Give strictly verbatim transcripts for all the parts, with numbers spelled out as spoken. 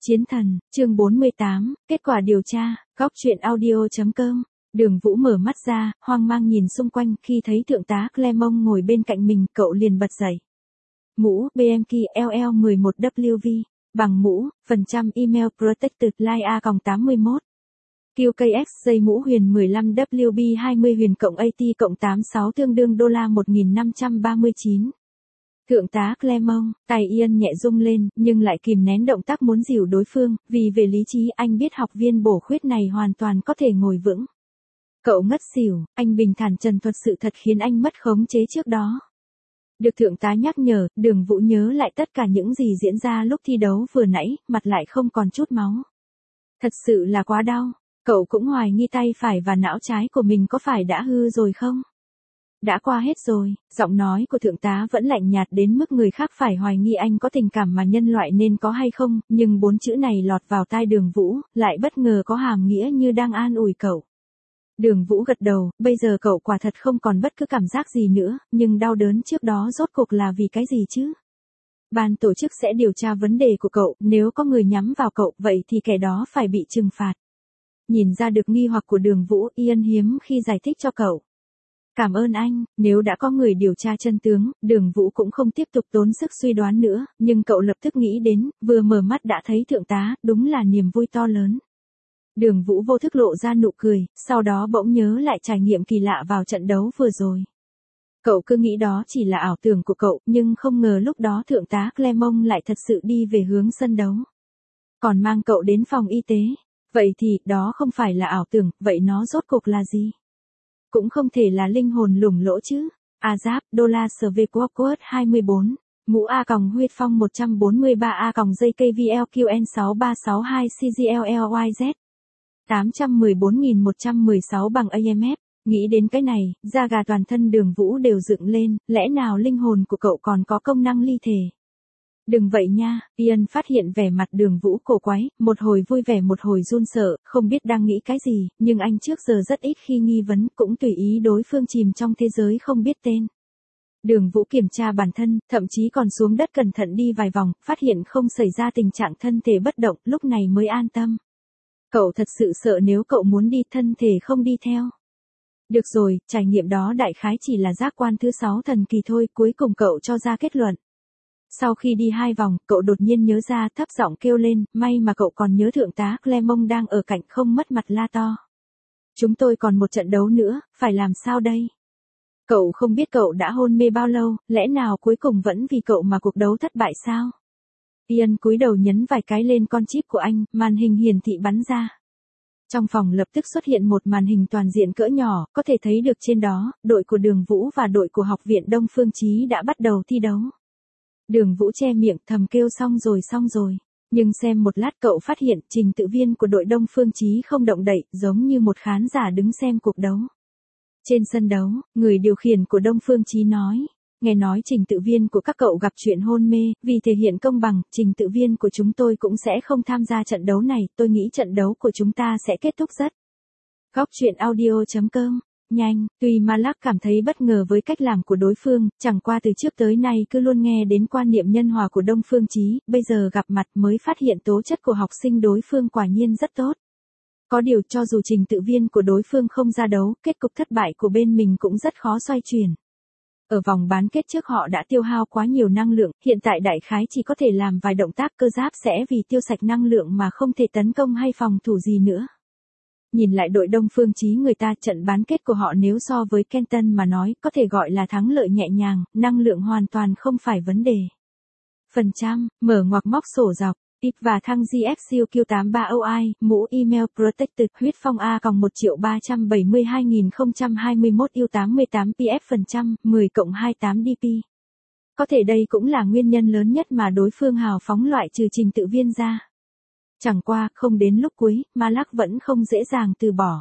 Chiến thần, chương bốn mươi tám, kết quả điều tra, góc truyện audio.com. Đường Vũ mở mắt ra, hoang mang nhìn xung quanh, khi thấy thượng tá Clermont ngồi bên cạnh mình, cậu liền bật dậy. Mũ, bê em ca L L mười một W V, bằng mũ, phần trăm email protected line A tám mươi mốt. Q K X dây mũ huyền mười lăm W B hai mươi huyền cộng A T cộng tám mươi sáu tương đương đô la một nghìn năm trăm ba mươi chín. Thượng tá Clermont, tay Ian nhẹ rung lên, nhưng lại kìm nén động tác muốn dìu đối phương, vì về lý trí anh biết học viên bổ khuyết này hoàn toàn có thể ngồi vững. Cậu ngất xỉu, anh bình thản trần thuật sự thật khiến anh mất khống chế trước đó. Được thượng tá nhắc nhở, Đường Vũ nhớ lại tất cả những gì diễn ra lúc thi đấu vừa nãy, mặt lại không còn chút máu. Thật sự là quá đau, cậu cũng hoài nghi tay phải và não trái của mình có phải đã hư rồi không? Đã qua hết rồi, giọng nói của thượng tá vẫn lạnh nhạt đến mức người khác phải hoài nghi anh có tình cảm mà nhân loại nên có hay không, nhưng bốn chữ này lọt vào tai Đường Vũ, lại bất ngờ có hàm nghĩa như đang an ủi cậu. Đường Vũ gật đầu, bây giờ cậu quả thật không còn bất cứ cảm giác gì nữa, nhưng đau đớn trước đó rốt cuộc là vì cái gì chứ? Ban tổ chức sẽ điều tra vấn đề của cậu, nếu có người nhắm vào cậu, vậy thì kẻ đó phải bị trừng phạt. Nhìn ra được nghi hoặc của Đường Vũ, Ian hiếm khi giải thích cho cậu. Cảm ơn anh, nếu đã có người điều tra chân tướng, Đường Vũ cũng không tiếp tục tốn sức suy đoán nữa, nhưng cậu lập tức nghĩ đến, vừa mở mắt đã thấy thượng tá, đúng là niềm vui to lớn. Đường Vũ vô thức lộ ra nụ cười, sau đó bỗng nhớ lại trải nghiệm kỳ lạ vào trận đấu vừa rồi. Cậu cứ nghĩ đó chỉ là ảo tưởng của cậu, nhưng không ngờ lúc đó thượng tá Clermont lại thật sự đi về hướng sân đấu. Còn mang cậu đến phòng y tế. Vậy thì, đó không phải là ảo tưởng, vậy nó rốt cuộc là gì? Cũng không thể là linh hồn lủng lỗ chứ. A giáp, đô la Svequoquot hai mươi bốn. Mũ A còng huyết phong một trăm bốn mươi ba A còng dây K V L Q N sáu ba sáu hai C G L L Y Z. tám trăm mười bốn nghìn một trăm mười sáu bằng A M F. Nghĩ đến cái này, da gà toàn thân Đường Vũ đều dựng lên, lẽ nào linh hồn của cậu còn có công năng ly thể? Đừng vậy nha, Ian phát hiện vẻ mặt Đường Vũ cổ quái, một hồi vui vẻ một hồi run sợ, không biết đang nghĩ cái gì, nhưng anh trước giờ rất ít khi nghi vấn, cũng tùy ý đối phương chìm trong thế giới không biết tên. Đường Vũ kiểm tra bản thân, thậm chí còn xuống đất cẩn thận đi vài vòng, phát hiện không xảy ra tình trạng thân thể bất động, lúc này mới an tâm. Cậu thật sự sợ nếu cậu muốn đi thân thể không đi theo. Được rồi, trải nghiệm đó đại khái chỉ là giác quan thứ sáu thần kỳ thôi, cuối cùng cậu cho ra kết luận. Sau khi đi hai vòng, cậu đột nhiên nhớ ra, thấp giọng kêu lên, may mà cậu còn nhớ thượng tá Clermont đang ở cạnh, không mất mặt la to. Chúng tôi còn một trận đấu nữa, phải làm sao đây? Cậu không biết cậu đã hôn mê bao lâu, lẽ nào cuối cùng vẫn vì cậu mà cuộc đấu thất bại sao? Ian cúi đầu nhấn vài cái lên con chip của anh, màn hình hiển thị bắn ra. Trong phòng lập tức xuất hiện một màn hình toàn diện cỡ nhỏ, có thể thấy được trên đó, đội của Đường Vũ và đội của Học viện Đông Phương Chí đã bắt đầu thi đấu. Đường Vũ che miệng thầm kêu xong rồi xong rồi, nhưng xem một lát cậu phát hiện trình tự viên của đội Đông Phương Chí không động đậy, giống như một khán giả đứng xem cuộc đấu. Trên sân đấu, người điều khiển của Đông Phương Chí nói, nghe nói trình tự viên của các cậu gặp chuyện hôn mê, vì thể hiện công bằng, trình tự viên của chúng tôi cũng sẽ không tham gia trận đấu này, tôi nghĩ trận đấu của chúng ta sẽ kết thúc rất. Góc truyện audio.com. Nhanh, tuy Malak cảm thấy bất ngờ với cách làm của đối phương, chẳng qua từ trước tới nay cứ luôn nghe đến quan niệm nhân hòa của Đông Phương Chí, bây giờ gặp mặt mới phát hiện tố chất của học sinh đối phương quả nhiên rất tốt. Có điều cho dù trình tự viên của đối phương không ra đấu, kết cục thất bại của bên mình cũng rất khó xoay chuyển. Ở vòng bán kết trước họ đã tiêu hao quá nhiều năng lượng, hiện tại đại khái chỉ có thể làm vài động tác cơ giáp sẽ vì tiêu sạch năng lượng mà không thể tấn công hay phòng thủ gì nữa. Nhìn lại đội Đông Phương Chí người ta, trận bán kết của họ nếu so với Kenton mà nói, có thể gọi là thắng lợi nhẹ nhàng, năng lượng hoàn toàn không phải vấn đề. Phần trăm, mở ngoặc móc sổ dọc, ít và thăng G X U Q tám ba O I, mũ email protected, huyết phong A còng một triệu ba trăm bảy mươi hai nghìn không trăm hai mươi mốt U tám mươi tám P F phần trăm, mười cộng hai mươi tám D P. Có thể đây cũng là nguyên nhân lớn nhất mà đối phương hào phóng loại trừ trình tự viên ra. Chẳng qua, không đến lúc cuối, Malak vẫn không dễ dàng từ bỏ.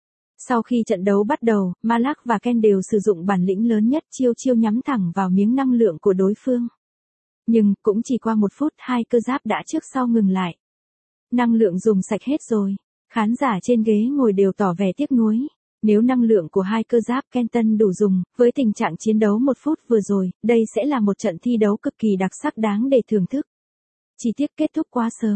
Sau khi trận đấu bắt đầu, Malak và Ken đều sử dụng bản lĩnh lớn nhất, chiêu chiêu nhắm thẳng vào miếng năng lượng của đối phương. Nhưng, cũng chỉ qua một phút, hai cơ giáp đã trước sau ngừng lại. Năng lượng dùng sạch hết rồi. Khán giả trên ghế ngồi đều tỏ vẻ tiếc nuối. Nếu năng lượng của hai cơ giáp Kenton đủ dùng, với tình trạng chiến đấu một phút vừa rồi, đây sẽ là một trận thi đấu cực kỳ đặc sắc đáng để thưởng thức. Chỉ tiếc kết thúc quá sớm.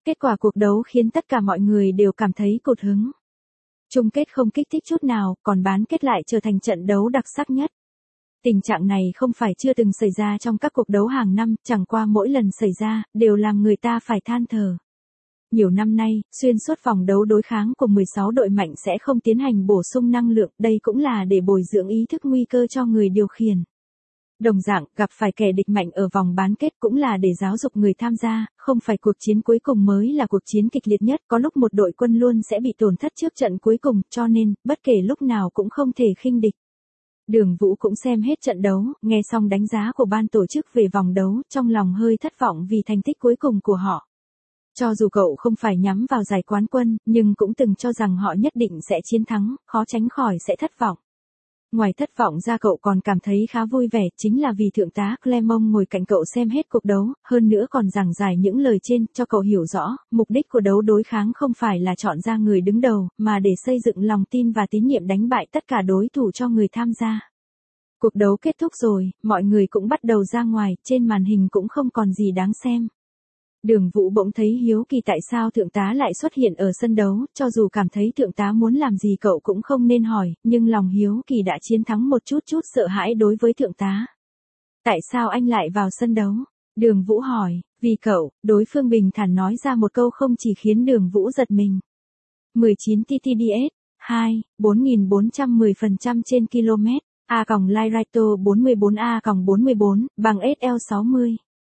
Kết quả cuộc đấu khiến tất cả mọi người đều cảm thấy cụt hứng. Chung kết không kích thích chút nào, còn bán kết lại trở thành trận đấu đặc sắc nhất. Tình trạng này không phải chưa từng xảy ra trong các cuộc đấu hàng năm, chẳng qua mỗi lần xảy ra, đều làm người ta phải than thở. Nhiều năm nay, xuyên suốt vòng đấu đối kháng của mười sáu đội mạnh sẽ không tiến hành bổ sung năng lượng, đây cũng là để bồi dưỡng ý thức nguy cơ cho người điều khiển. Đồng dạng, gặp phải kẻ địch mạnh ở vòng bán kết cũng là để giáo dục người tham gia, không phải cuộc chiến cuối cùng mới là cuộc chiến kịch liệt nhất, có lúc một đội quân luôn sẽ bị tổn thất trước trận cuối cùng, cho nên, bất kể lúc nào cũng không thể khinh địch. Đường Vũ cũng xem hết trận đấu, nghe xong đánh giá của ban tổ chức về vòng đấu, trong lòng hơi thất vọng vì thành tích cuối cùng của họ. Cho dù cậu không phải nhắm vào giải quán quân, nhưng cũng từng cho rằng họ nhất định sẽ chiến thắng, khó tránh khỏi sẽ thất vọng. Ngoài thất vọng ra cậu còn cảm thấy khá vui vẻ, chính là vì thượng tá Clement ngồi cạnh cậu xem hết cuộc đấu, hơn nữa còn giảng giải những lời trên, cho cậu hiểu rõ, mục đích của đấu đối kháng không phải là chọn ra người đứng đầu, mà để xây dựng lòng tin và tín nhiệm đánh bại tất cả đối thủ cho người tham gia. Cuộc đấu kết thúc rồi, mọi người cũng bắt đầu ra ngoài, trên màn hình cũng không còn gì đáng xem. Đường Vũ bỗng thấy hiếu kỳ tại sao thượng tá lại xuất hiện ở sân đấu, cho dù cảm thấy thượng tá muốn làm gì cậu cũng không nên hỏi, nhưng lòng hiếu kỳ đã chiến thắng một chút chút sợ hãi đối với thượng tá. Tại sao anh lại vào sân đấu? Đường Vũ hỏi, vì cậu, đối phương bình thản nói ra một câu không chỉ khiến Đường Vũ giật mình. mười chín T T D S, hai, bốn nghìn bốn trăm mười phần trăm trên km, A còng Lyrito bốn mươi bốn A còng bốn mươi bốn, bằng S L sáu mươi.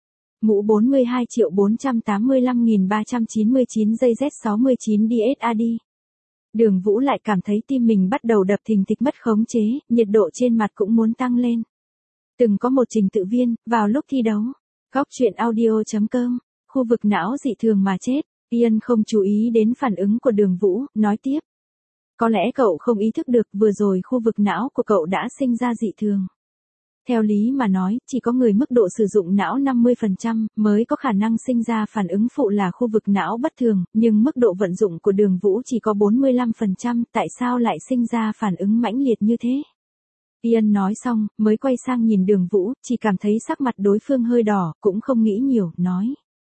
Mũ bốn mươi hai triệu bốn trăm tám mươi lăm nghìn ba trăm chín mươi chín giây Z sáu mươi chín D S A D. Đường Vũ lại cảm thấy tim mình bắt đầu đập thình thịch mất khống chế, nhiệt độ trên mặt cũng muốn tăng lên. Từng có một trình tự viên, vào lúc thi đấu. Góc truyện audio chấm com, khu vực não dị thường mà chết, Ian không chú ý đến phản ứng của Đường Vũ, nói tiếp. Có lẽ cậu không ý thức được vừa rồi khu vực não của cậu đã sinh ra dị thường. Theo lý mà nói, chỉ có người mức độ sử dụng não năm mươi phần trăm mới có khả năng sinh ra phản ứng phụ là khu vực não bất thường, nhưng mức độ vận dụng của Đường Vũ chỉ có bốn mươi lăm phần trăm, tại sao lại sinh ra phản ứng mãnh liệt như thế? Ian nói xong, mới quay sang nhìn Đường Vũ, chỉ cảm thấy sắc mặt đối phương hơi đỏ, cũng không nghĩ nhiều, nói.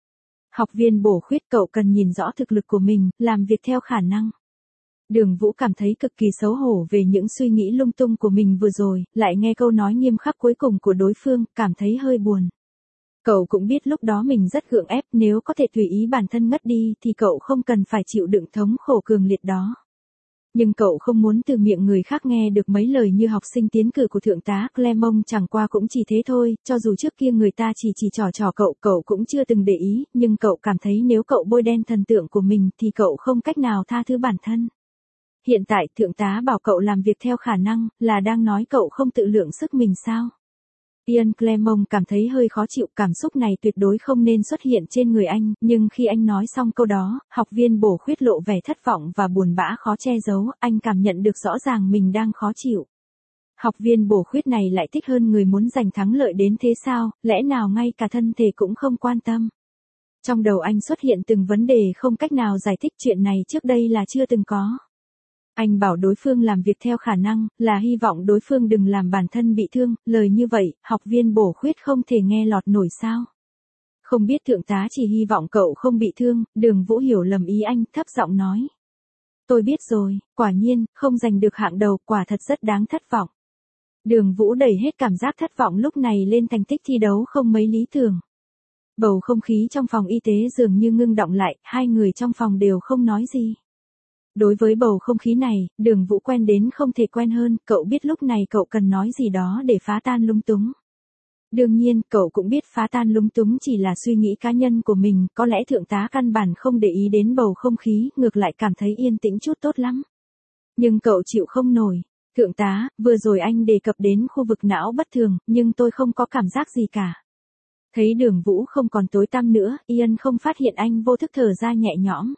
Học viên bổ khuyết cậu cần nhìn rõ thực lực của mình, làm việc theo khả năng. Đường Vũ cảm thấy cực kỳ xấu hổ về những suy nghĩ lung tung của mình vừa rồi, lại nghe câu nói nghiêm khắc cuối cùng của đối phương, cảm thấy hơi buồn. Cậu cũng biết lúc đó mình rất gượng ép, nếu có thể tùy ý bản thân ngất đi thì cậu không cần phải chịu đựng thống khổ cường liệt đó. Nhưng cậu không muốn từ miệng người khác nghe được mấy lời như học sinh tiến cử của thượng tá Clement, chẳng qua cũng chỉ thế thôi, cho dù trước kia người ta chỉ chỉ trò trò cậu, cậu cũng chưa từng để ý, nhưng cậu cảm thấy nếu cậu bôi đen thần tượng của mình thì cậu không cách nào tha thứ bản thân. Hiện tại thượng tá bảo cậu làm việc theo khả năng, là đang nói cậu không tự lượng sức mình sao? Ian Clement cảm thấy hơi khó chịu, cảm xúc này tuyệt đối không nên xuất hiện trên người anh, nhưng khi anh nói xong câu đó, học viên bổ khuyết lộ vẻ thất vọng và buồn bã khó che giấu, anh cảm nhận được rõ ràng mình đang khó chịu. Học viên bổ khuyết này lại thích hơn người muốn giành thắng lợi đến thế sao, lẽ nào ngay cả thân thể cũng không quan tâm? Trong đầu anh xuất hiện từng vấn đề không cách nào giải thích, chuyện này trước đây là chưa từng có. Anh bảo đối phương làm việc theo khả năng, là hy vọng đối phương đừng làm bản thân bị thương, lời như vậy, học viên bổ khuyết không thể nghe lọt nổi sao. Không biết thượng tá chỉ hy vọng cậu không bị thương, Đường Vũ hiểu lầm ý anh, thấp giọng nói. Tôi biết rồi, quả nhiên, không giành được hạng đầu, quả thật rất đáng thất vọng. Đường Vũ đẩy hết cảm giác thất vọng lúc này lên thành tích thi đấu không mấy lý tưởng. Bầu không khí trong phòng y tế dường như ngưng động lại, hai người trong phòng đều không nói gì. Đối với bầu không khí này, Đường Vũ quen đến không thể quen hơn, cậu biết lúc này cậu cần nói gì đó để phá tan lung túng. Đương nhiên, cậu cũng biết phá tan lung túng chỉ là suy nghĩ cá nhân của mình, có lẽ thượng tá căn bản không để ý đến bầu không khí, ngược lại cảm thấy yên tĩnh chút tốt lắm. Nhưng cậu chịu không nổi. Thượng tá, vừa rồi anh đề cập đến khu vực não bất thường, nhưng tôi không có cảm giác gì cả. Thấy Đường Vũ không còn tối tăm nữa, Ian không phát hiện anh vô thức thở ra nhẹ nhõm.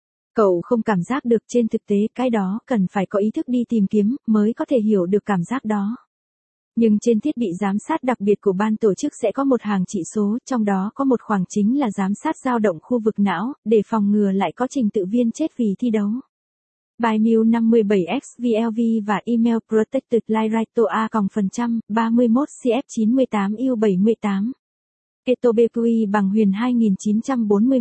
Cậu không cảm giác được, trên thực tế cái đó cần phải có ý thức đi tìm kiếm, mới có thể hiểu được cảm giác đó. Nhưng trên thiết bị giám sát đặc biệt của ban tổ chức sẽ có một hàng chỉ số, trong đó có một khoảng chính là giám sát dao động khu vực não, để phòng ngừa lại có trình tự viên chết vì thi đấu. Bimil năm mươi bảy X V L V và Email Protected Lyrito A còng phần trăm, ba mươi mốt C F chín mươi tám U bảy mươi tám. Etobepui bằng huyền hai nghìn chín trăm bốn mươi mốt.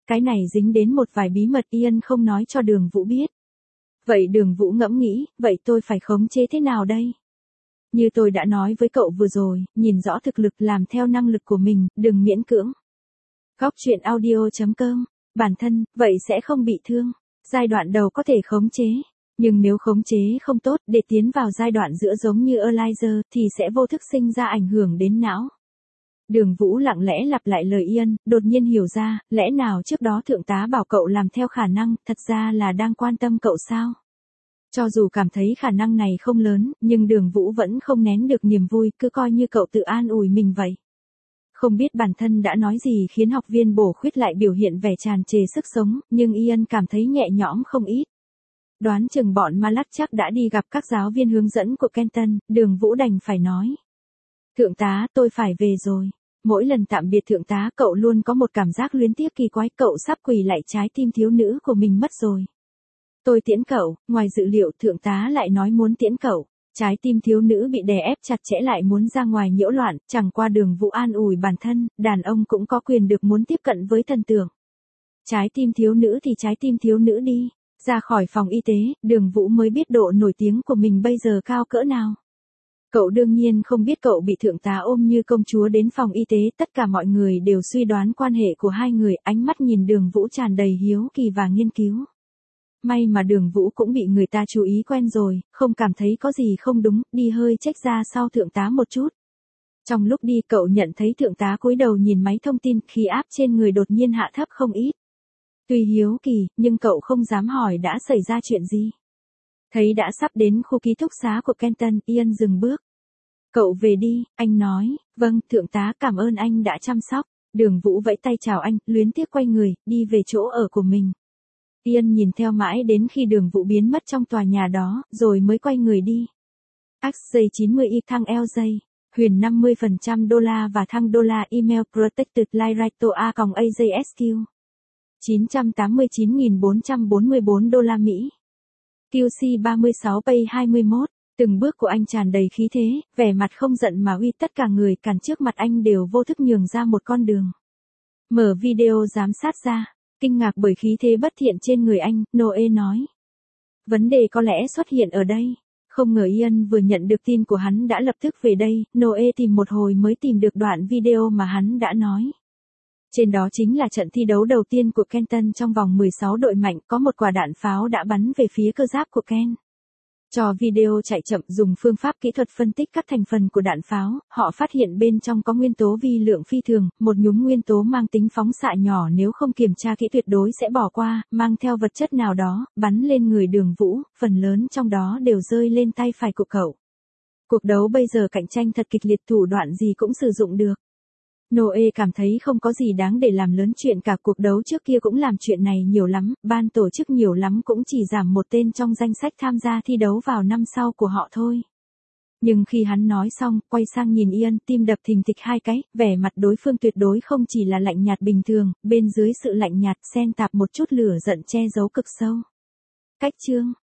Cái này dính đến một vài bí mật Ian không nói cho Đường Vũ biết. Vậy Đường Vũ ngẫm nghĩ, vậy tôi phải khống chế thế nào đây? Như tôi đã nói với cậu vừa rồi, nhìn rõ thực lực làm theo năng lực của mình, đừng miễn cưỡng. Góc truyện audio chấm com, bản thân, vậy sẽ không bị thương. Giai đoạn đầu có thể khống chế, nhưng nếu khống chế không tốt để tiến vào giai đoạn giữa giống như Elijah thì sẽ vô thức sinh ra ảnh hưởng đến não. Đường Vũ lặng lẽ lặp lại lời Ian, đột nhiên hiểu ra, lẽ nào trước đó thượng tá bảo cậu làm theo khả năng, thật ra là đang quan tâm cậu sao? Cho dù cảm thấy khả năng này không lớn, nhưng Đường Vũ vẫn không nén được niềm vui, cứ coi như cậu tự an ủi mình vậy. Không biết bản thân đã nói gì khiến học viên bổ khuyết lại biểu hiện vẻ tràn trề sức sống, nhưng Ian cảm thấy nhẹ nhõm không ít. Đoán chừng bọn Malak chắc đã đi gặp các giáo viên hướng dẫn của Kenton, Đường Vũ đành phải nói. Thượng tá, tôi phải về rồi. Mỗi lần tạm biệt thượng tá cậu luôn có một cảm giác luyến tiếc kỳ quái, cậu sắp quỳ lại trái tim thiếu nữ của mình mất rồi. Tôi tiễn cậu, ngoài dự liệu thượng tá lại nói muốn tiễn cậu. Trái tim thiếu nữ bị đè ép chặt chẽ lại muốn ra ngoài nhiễu loạn, chẳng qua Đường Vũ an ủi bản thân, đàn ông cũng có quyền được muốn tiếp cận với thần tượng. Trái tim thiếu nữ thì trái tim thiếu nữ đi. Ra khỏi phòng y tế, Đường Vũ mới biết độ nổi tiếng của mình bây giờ cao cỡ nào. Cậu đương nhiên không biết cậu bị thượng tá ôm như công chúa đến phòng y tế, tất cả mọi người đều suy đoán quan hệ của hai người, ánh mắt nhìn Đường Vũ tràn đầy hiếu kỳ và nghiên cứu. May mà Đường Vũ cũng bị người ta chú ý quen rồi, không cảm thấy có gì không đúng, đi hơi chếch ra sau thượng tá một chút. Trong lúc đi cậu nhận thấy thượng tá cúi đầu nhìn máy thông tin, khí áp trên người đột nhiên hạ thấp không ít. Tuy hiếu kỳ, nhưng cậu không dám hỏi đã xảy ra chuyện gì. Thấy đã sắp đến khu ký túc xá của Kenton, Ian dừng bước. Cậu về đi, anh nói, vâng, thượng tá cảm ơn anh đã chăm sóc. Đường Vũ vẫy tay chào anh, luyến tiếc quay người, đi về chỗ ở của mình. Ian nhìn theo mãi đến khi Đường Vũ biến mất trong tòa nhà đó, rồi mới quay người đi. ích gi chín mươi i thăng lờ gi, huyền năm mươi phần trăm đô la và thăng đô la email protected lightrato a a j s q. chín trăm tám mươi chín nghìn bốn trăm bốn mươi bốn đô la Mỹ. quy xê ba mươi sáu pay hai mươi mốt, từng bước của anh tràn đầy khí thế, vẻ mặt không giận mà uy, tất cả người cản trước mặt anh đều vô thức nhường ra một con đường. Mở video giám sát ra, kinh ngạc bởi khí thế bất thiện trên người anh, Noe nói. Vấn đề có lẽ xuất hiện ở đây. Không ngờ Ian vừa nhận được tin của hắn đã lập tức về đây, Noe tìm một hồi mới tìm được đoạn video mà hắn đã nói. Trên đó chính là trận thi đấu đầu tiên của Kenton trong vòng mười sáu đội mạnh, có một quả đạn pháo đã bắn về phía cơ giáp của Ken. Cho video chạy chậm dùng phương pháp kỹ thuật phân tích các thành phần của đạn pháo, họ phát hiện bên trong có nguyên tố vi lượng phi thường, một nhúm nguyên tố mang tính phóng xạ nhỏ nếu không kiểm tra kỹ tuyệt đối sẽ bỏ qua, mang theo vật chất nào đó, bắn lên người Đường Vũ, phần lớn trong đó đều rơi lên tay phải của cậu. Cuộc đấu bây giờ cạnh tranh thật kịch liệt, thủ đoạn gì cũng sử dụng được. Noe cảm thấy không có gì đáng để làm lớn chuyện cả, cuộc đấu trước kia cũng làm chuyện này nhiều lắm, ban tổ chức nhiều lắm cũng chỉ giảm một tên trong danh sách tham gia thi đấu vào năm sau của họ thôi. Nhưng khi hắn nói xong, quay sang nhìn Ian, tim đập thình thịch hai cái, vẻ mặt đối phương tuyệt đối không chỉ là lạnh nhạt bình thường, bên dưới sự lạnh nhạt xen tạp một chút lửa giận che giấu cực sâu. Cách chương